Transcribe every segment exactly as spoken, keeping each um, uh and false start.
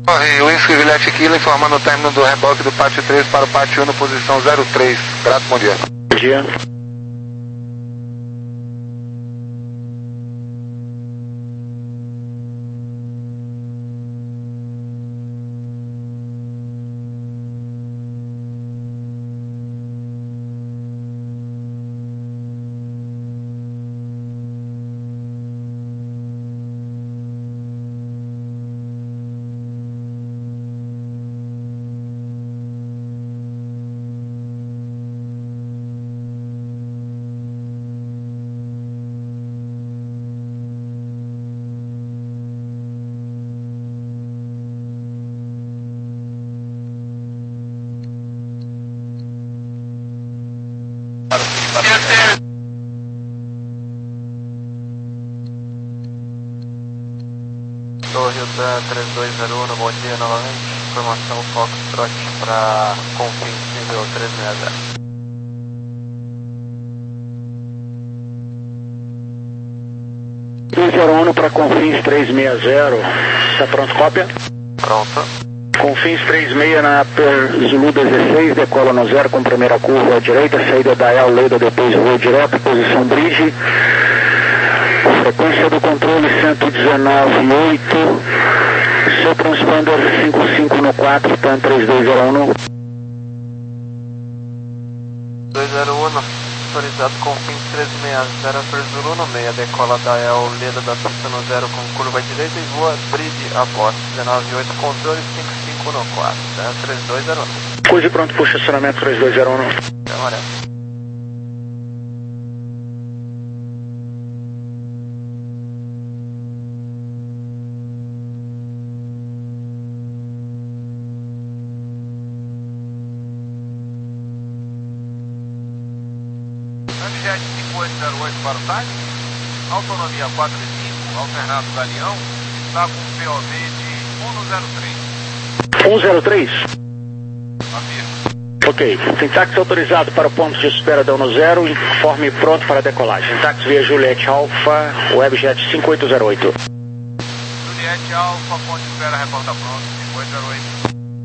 Corre, Whisky Juliette Kilo informando o término do reboque do pátio três para o pátio um, posição zero três. Grato, bom dia. Bom dia. Torre da três dois zero um, bom dia novamente. Informação Foxtrot para Confins nível três seis zero. três zero um para Confins três seis zero. Está pronto, cópia? Pronto. Confins três seis na per Zulu dezesseis, decola no zero com primeira curva à direita, saída da El Leida, depois rua direto, posição bridge. Frequência do controle cento e dezenove vírgula oito. Seu transponder cinquenta e cinco no quatro, TAM três dois zero um. dois zero um, autorizado Confins três seis zero, per Zulu no meio, decola da El Leida da pista no zero com curva à direita e voa bridge após dezenove vírgula oito, controle cinquenta e cinco no quatro, TAM três dois zero um. Pois e pronto, puxa estacionamento três dois zero um. Então, olha. Jet cinco oito zero oito para o time, autonomia quatro e cinco, alternado Galeão, está com P O V de um zero três. um zero três? Afirma. Ok. Sintaxe autorizado para o ponto de espera da no zero, informe pronto para decolagem. Sintaxe via Juliette Alpha, Webjet cinco oito zero oito. Juliette Alpha, ponto de espera, reporta pronto, cinco oito zero oito.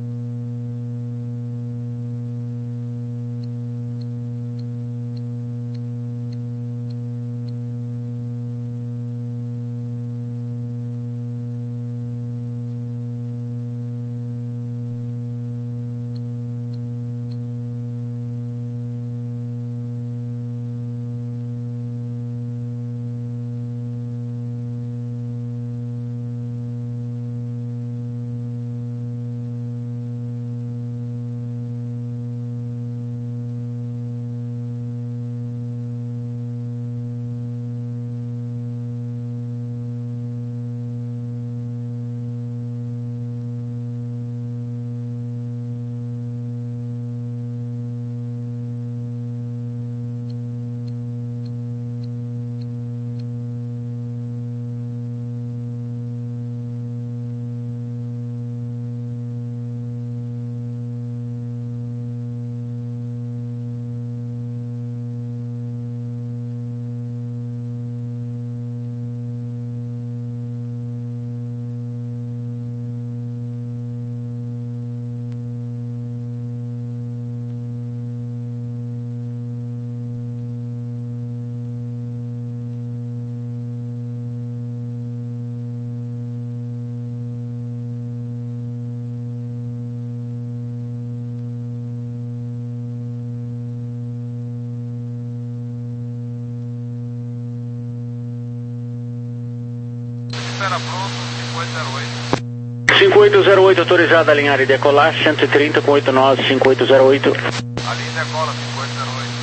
Espera pronto, cinco oito zero oito. cinco oito zero oito autorizado a alinhar e decolar, cento e trinta com oito nove, cinco oito zero oito. Ali decola, cinco oito zero oito.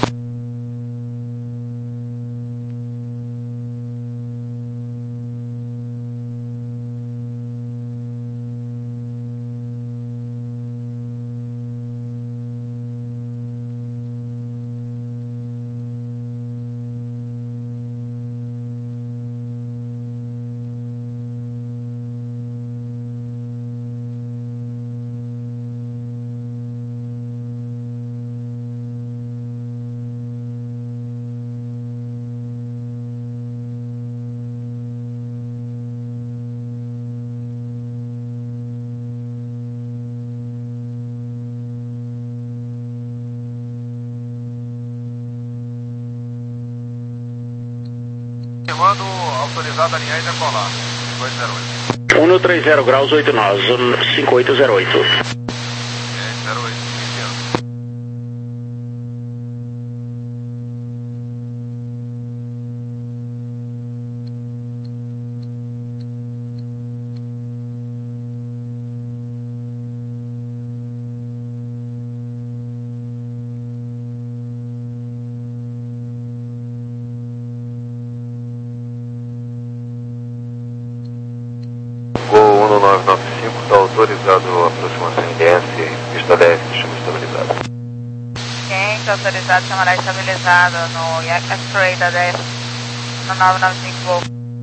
autorizado a alinhar e decolar. cinco oito zero oito. um no três zero graus, oito nós, cinco oito zero oito. É, zero oito, iniciando. Gol um nove nove cinco, está autorizado a aproximação em D S, pista leve, chama estabilizado. Quem está autorizado chamará estabilizado no X-Ray da dez, no nove nove cinco Gol.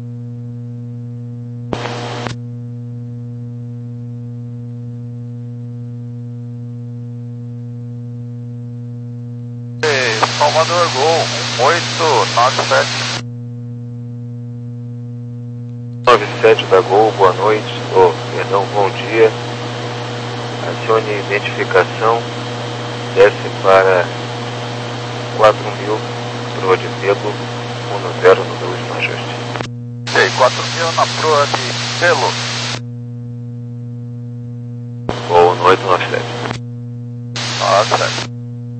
Salvador Gol um oito nove sete. nove sete da Gol, boa noite, oh, perdão, bom dia. Acione identificação, desce para quatro mil, proa de pelo, um zero no meu último ajuste. Ok, quatro mil na proa de pelo. Gol no oito nove sete. Ah, certo.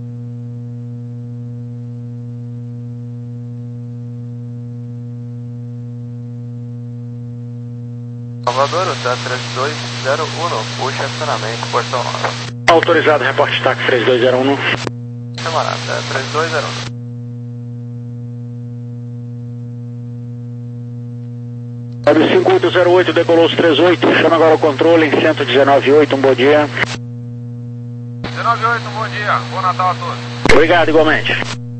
Salvador, o T três dois zero um, puxa acionamento, portão nove. Autorizado, reporte TAC três dois zero um. Chamará, T três dois zero um. cinco oito zero oito, decolou os trinta e oito, chama agora o controle em cento e dezenove oito, um bom dia. dezenove oito, bom dia. Bom Natal a todos. Obrigado, igualmente.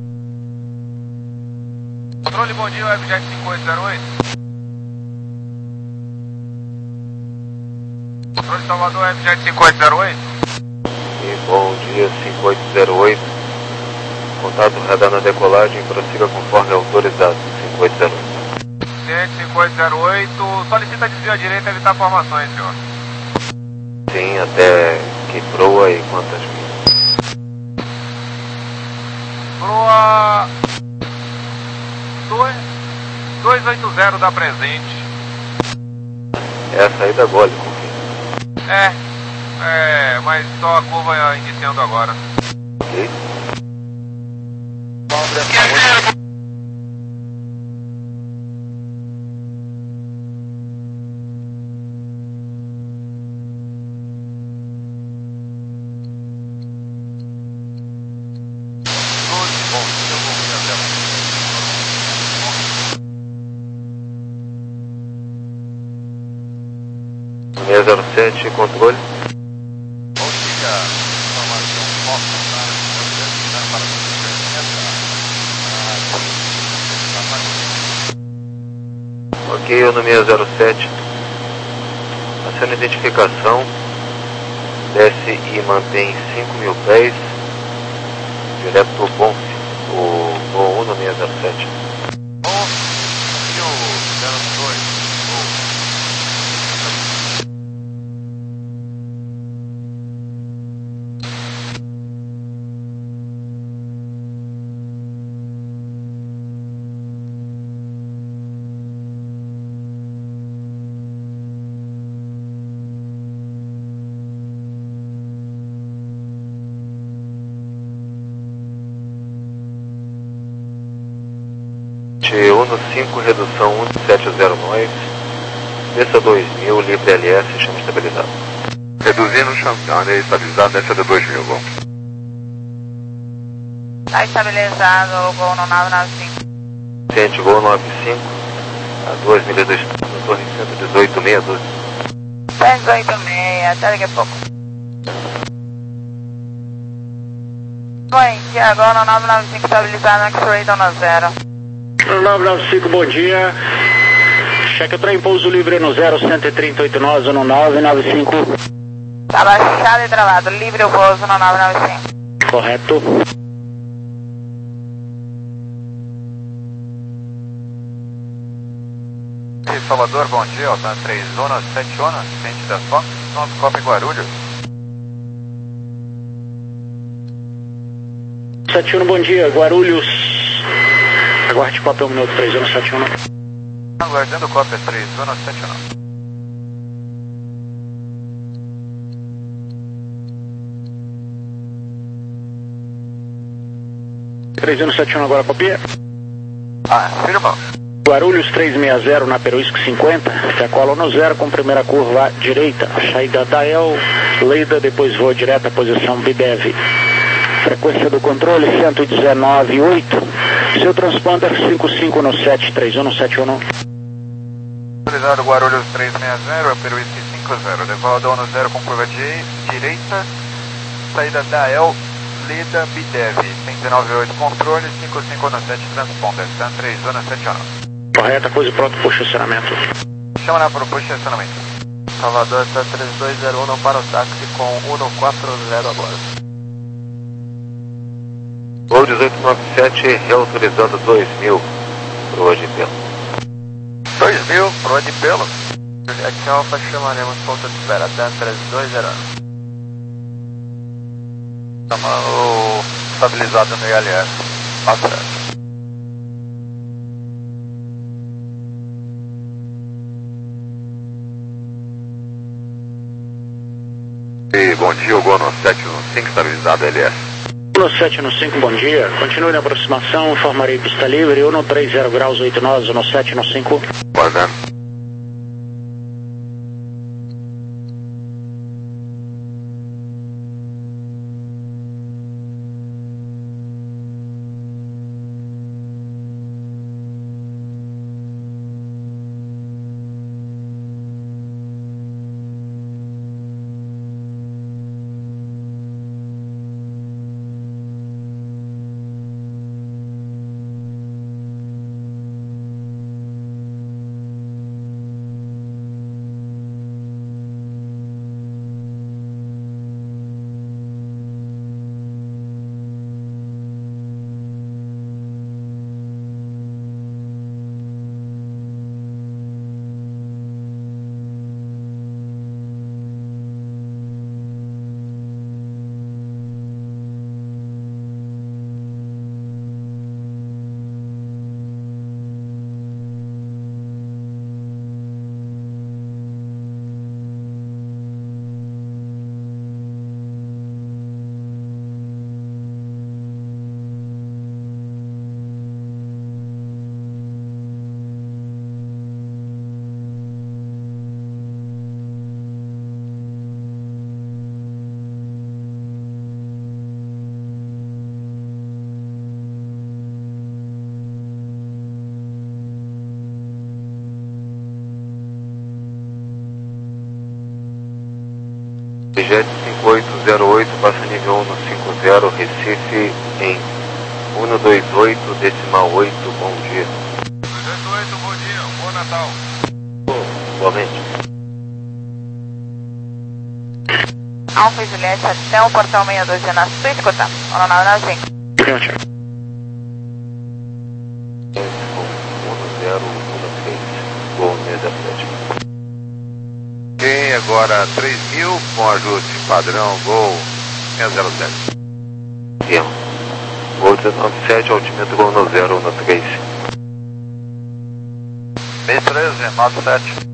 Controle, bom dia, Webjet cinco oito zero oito. Controle Salvador, Webjet cinco oito zero oito. E bom dia, cinco oito zero oito. Contato radar na decolagem, prossiga conforme autorizado, cinco oito zero oito. cinco oito zero oito, solicita desvio à direita e evitar formações, senhor. Sim, até que proa e quantas milhas? Proa dois oito zero da presente. É a saída gole, confia. É, é, mas só a curva iniciando agora. Ok. seis zero sete, controle. Bom dia, informação foco para Ok, eu no seis zero sete. Aciona identificação. Desce e mantém cinco mil pés. Direto pro Ponce. O voo um no seis zero sete. um no cinco, redução um sete zero nove, desça dois mil, livre L S, chama estabilizado. Reduzindo, chamando, estabilizado, desça de dois mil, bom. Está estabilizado o Gol no nove nove cinco. Ciente, Gol nove cinco, a duas milhas do estado, no torre cento e dezoito, seis doze. cento e dezoito seis, até daqui a pouco. Bom dia, agora no nove nove cinco estabilizado, X-Ray dono zero. nove nove cinco, bom dia. Cheque o trem, pouso livre no zero, cento e trinta e oito nós, no nove nove cinco. Tá baixado e travado, livre o pouso no nove nove cinco. Correto. Salvador, bom dia, Alta três zona, sete zona, ciente da Fox, nove Copa Guarulhos. sete um, bom dia, Guarulhos. Aguarde Copa um minuto, três zona, sete um. Aguardando cópia três um sete nove. três um sete um agora, copia. Ah, firma. Guarulhos trezentos e sessenta na Peruísco cinquenta, decola no zero com primeira curva direita, saída da El, Leida, depois voa direto à posição B D E V. Frequência do controle cento e dezenove ponto oito, seu transponder cinco cinco no sete três um sete um. Autorizado Guarulhos trezentos e sessenta, Peruísco cinquenta, decola no zero com curva de direita, saída da El, Leida, B D E V, cento e dezenove ponto oito controle, cinco cinco no sete transponder, San três um sete um. Correta, coisa pronto para o estacionamento. Chama na para o estacionamento. Salvador está três dois zero um para o táxi com cento e quarenta agora. Voo dezoito nove sete, reautorizando dois mil para o Adipelo. dois mil para o Adipelo. Juliette Alfa, chamaremos ponto de espera até três dois zero um. Chamando estabilizado no I L S. Bastante. E bom dia, o Gol no sete um cinco, estabilizado L S. No sete no cinco, bom dia. Continue na aproximação, informarei pista livre, um trinta graus oito nós, no sete no cinco. Guardando. Jet cinco oito zero oito, passa nível um no cinco zero, Recife em cento e vinte e oito, decimal oito, bom dia. duzentos e oito, bom dia, bom Natal. Igualmente. Alfa e Juliette até o portão sessenta e dois na sua escuta. um nove nove cinco. um zero um três, Gol mesa Atlético. Ok, agora três mil com ajuste padrão, Gol seis zero sete. Guilherme. Gol dezenove sete, altimento Gol no zero no três. seis treze, nove sete.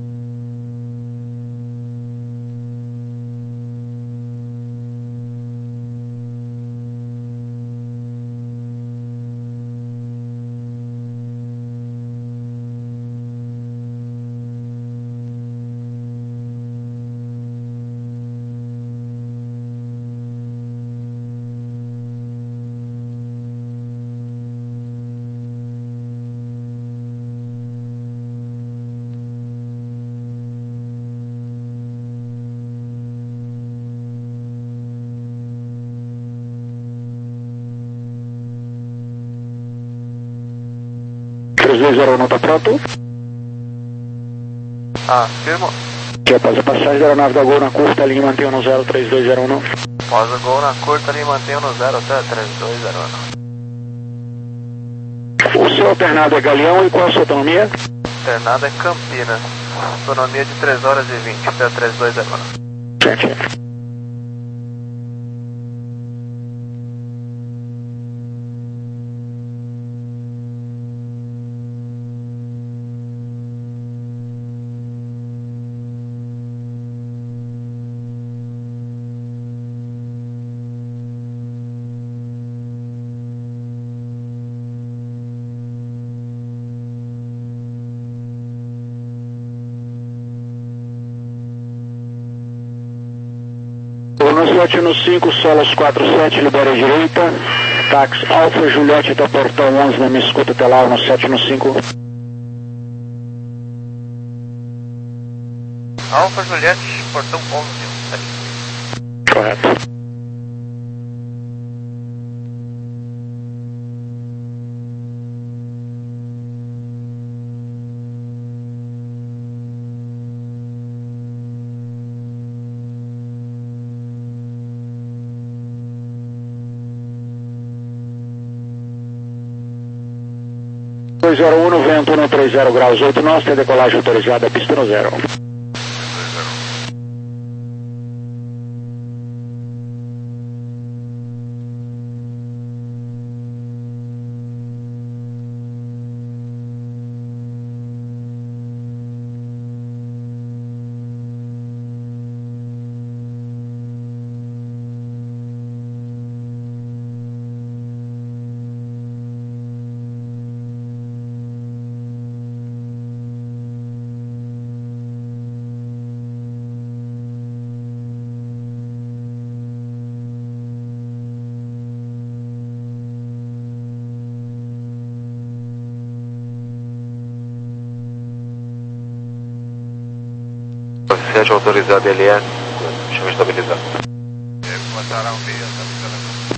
três dois zero um está pronto? Ah, firmo. Que após a passagem da aeronave da Gol na curta, linha mantenha no zero três dois zero um. Após o Gol na curta, ali mantenha no zero até três dois zero um. O seu alternado é Galeão e qual a sua autonomia? Alternado é Campinas. Autonomia de três horas e vinte até três dois zero um. Certo. sete no cinco, Solos quatro sete, libera a direita. Táxi Alfa Juliette até o portão onze, na minha escuta até lá no sete no cinco. Alfa Juliette, portão onze, sete. Correto. dois zero um, vento um três zero graus oito nós, tem decolagem autorizada, pista no zero. sete autorizado L S, chama estabilizado. Botaram via, tá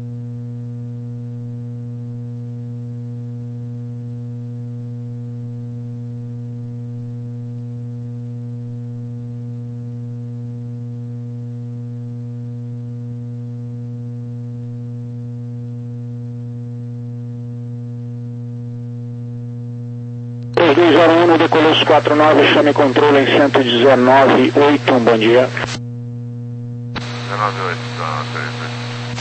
três dois zero um, decolou os quatro nove, chame controle em cento e dezenove ponto oito, um bom dia. dezenove oito, tá, três dois.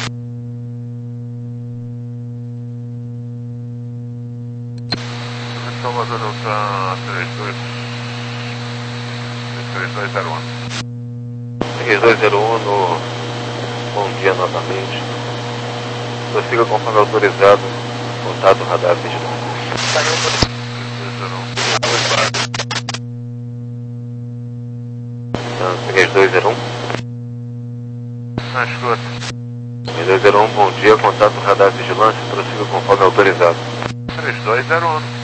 Salvador Delta três dois, três dois zero um. três dois zero um, no... bom dia novamente. Prossiga conforme autorizado, contato radar vigilante. três dois zero um. Na escuta. três dois zero um, bom dia, contato radar vigilância, prossiga conforme autorizado. três dois zero um.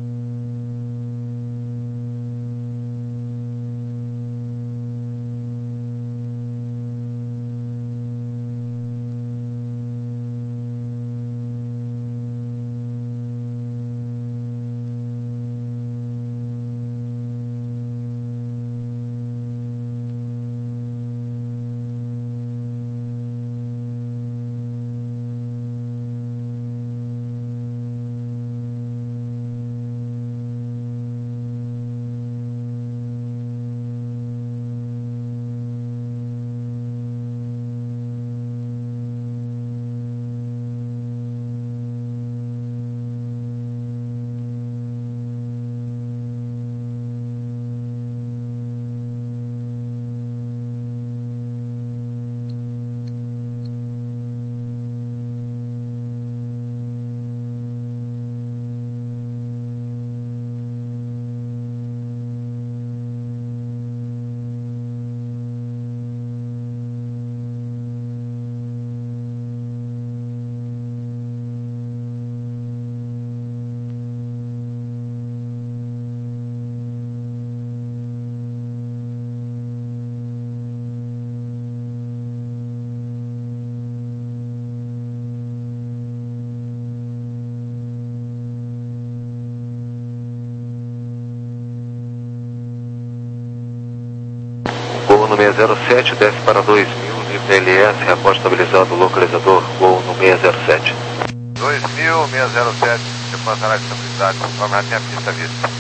Gol no seis zero sete, desce para dois mil, livre L S, reporte estabilizado, localizador, Gol no seis zero sete. dois mil, seis zero sete, reportará estabilidade, conforme a minha pista vista.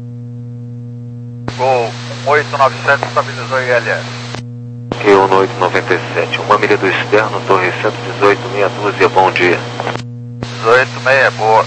Gol um oito nove sete, estabilizou I L S. Q um oito nove sete, uma milha do externo, torre cento e dezoito, meia dúzia, bom dia. dezoito, meia, boa.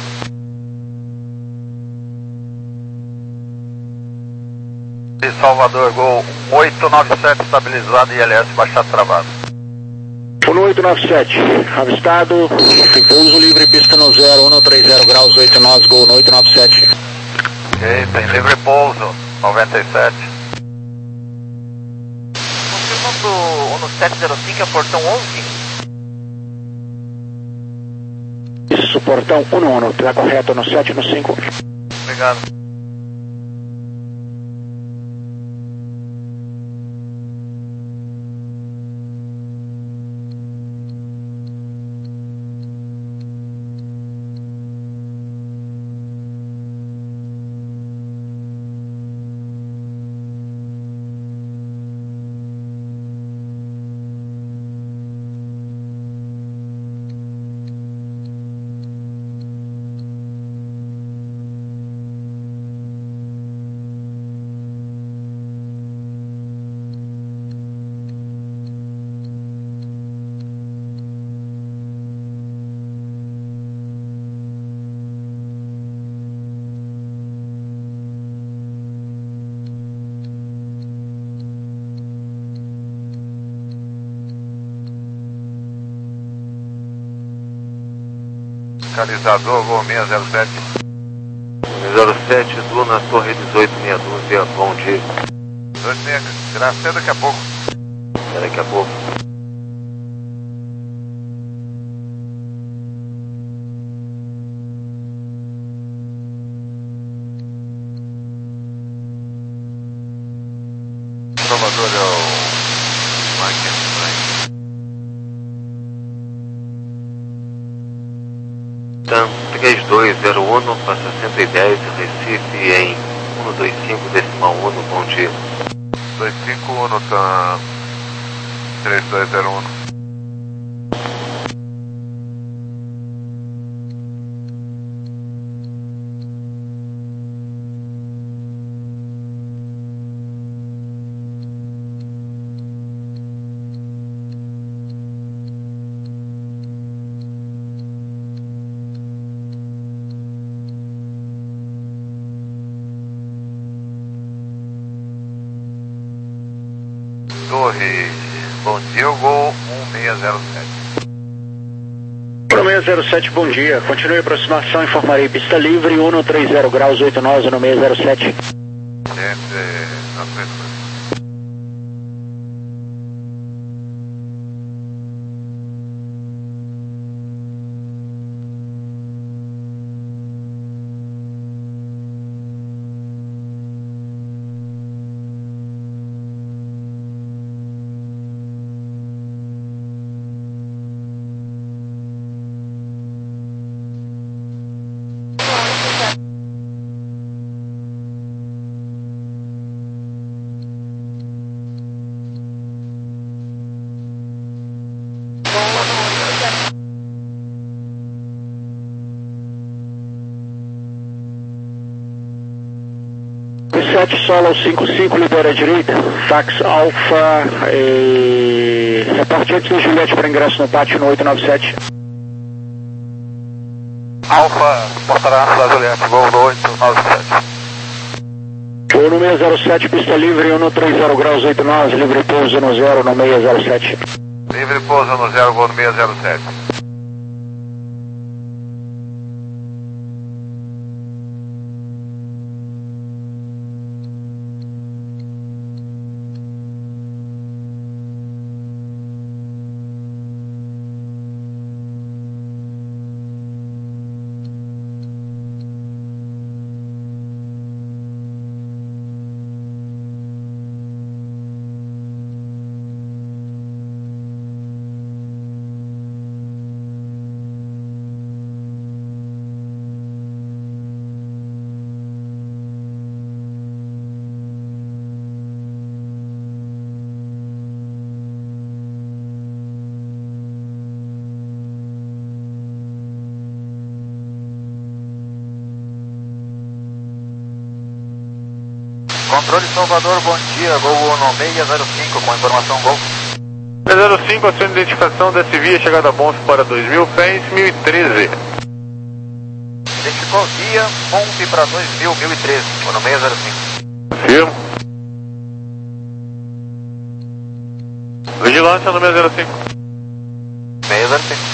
E Salvador, Gol um oito nove sete, estabilizado, I L S, baixado travado. um oito nove sete, avistado, tem pouso livre, pista no zero, um três zero graus oito nós, Gol no oito nove sete. Ok, tem livre pouso, noventa e sete. Confirma Posto um sete zero cinco, é portão onze? Isso, portão um um, tá correto no sete no cinco. Obrigado. Localizador, voo seis zero sete. zero sete, Duna, Torre dezoito meia dúzia, bom dia. dois seis, será cedo daqui a pouco. Até daqui a pouco. Salvador é o Mike Frank. TAM três dois zero um para sessenta e dez, Recife em cento e vinte e cinco decimal um, bom dia. dois cinco um, TAM três dois zero um. Torres, bom dia, eu vou um seis zero sete. um seis zero sete, bom dia. Continue a aproximação, informarei pista livre, um trinta graus, oito nove no seis zero sete. Gente, não sei. sete Solo cinco cinco, libera a direita, fax Alfa, e... reporte antes da Juliette para ingresso no pátio no oito nove sete. Alfa, portará da Juliette, voo no oito nove sete. Voo no seis zero sete, pista livre, um trinta graus, oito nove, livre pouso no zero no seis zero sete. Livre pouso no zero, voo no seis zero sete. Controle Salvador, bom dia, Gol no seis zero cinco, com informação Gol. seis zero cinco, a sua identificação da Via, chegada a Bonfim para dois mil pés, mil e treze. Identificou via Bonfim para dois mil, mil e treze, com no seis zero cinco. Firmo. Vigilância no seis zero cinco. seis zero cinco.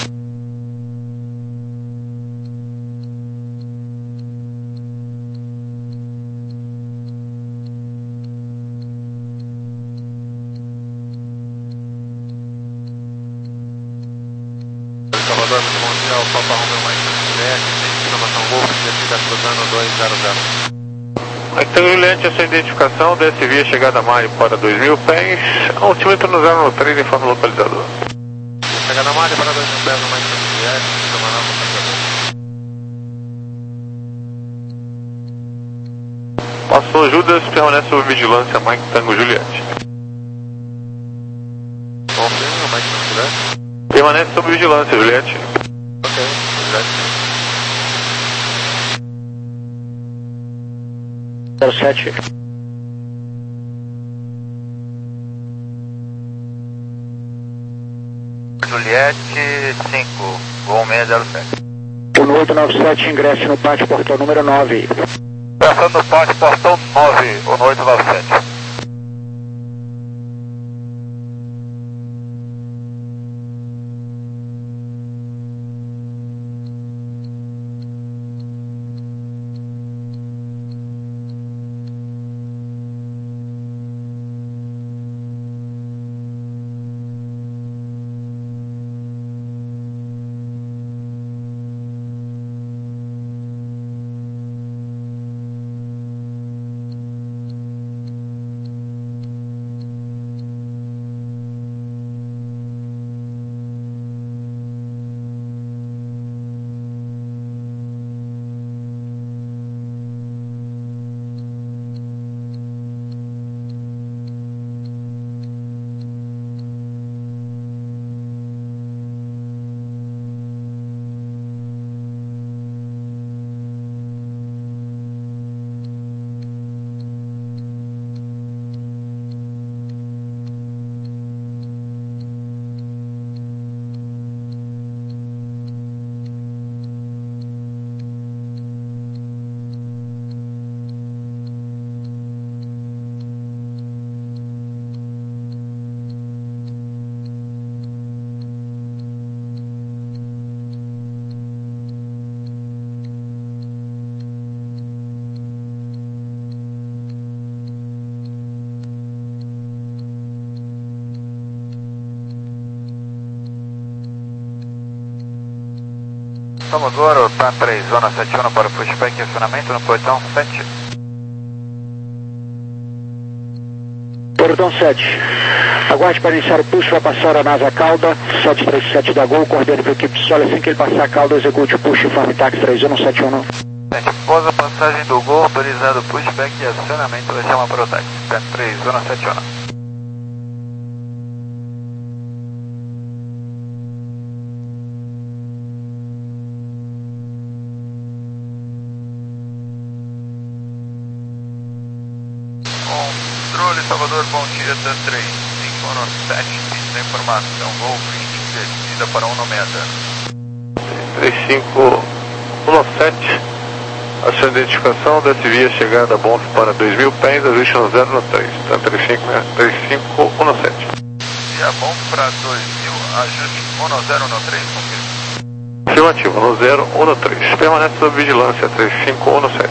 Oficial Papa Romeo Mike Juliette, informação Golf, descida cruzando dois zero zero. Então, Juliette, a sua identificação, desce via chegada Mário para dois mil pés, altímetro no zero três, informe o localizador. Chegada Mário para dois mil pés no Mike Juliette, semana nova. Passou Judas, permanece sob vigilância, Mike Tango Juliette. Confirme o Mike Tango Juliette. Permanece sob vigilância, Juliette. Ok, Juliette. zero sete. Juliette cinco, Gol seis zero sete. Uno oito nove sete, ingresse no pátio, portão número nove. Passando no pátio, portão nove, Uno oito nove sete. Tomodoro, T A três, zona sete um para o pushback e acionamento no portão sete. Portão sete. Aguarde para iniciar o push, vai passar a nave a cauda, sete três sete da Gol, coordene para a equipe de solo, assim que ele passar a cauda, execute o push, informe táxi três um sete um. Após a passagem do Gol, autorizado pushback e acionamento da chama para o táxi, T A três, zona sete um. Controle Salvador, bom dia, T A três, cinco um sete, pista informação, Golf, descida para um seis zero. três cinco um sete, a sua identificação, desce via chegada Bonf para dois mil pés, ajuste no zero três, tá, três cinco um sete. Via Bonf para dois mil, ajuste um zero um três, confirma. Afirmativo, no zero um três, permanece sob vigilância, três cinco um sete.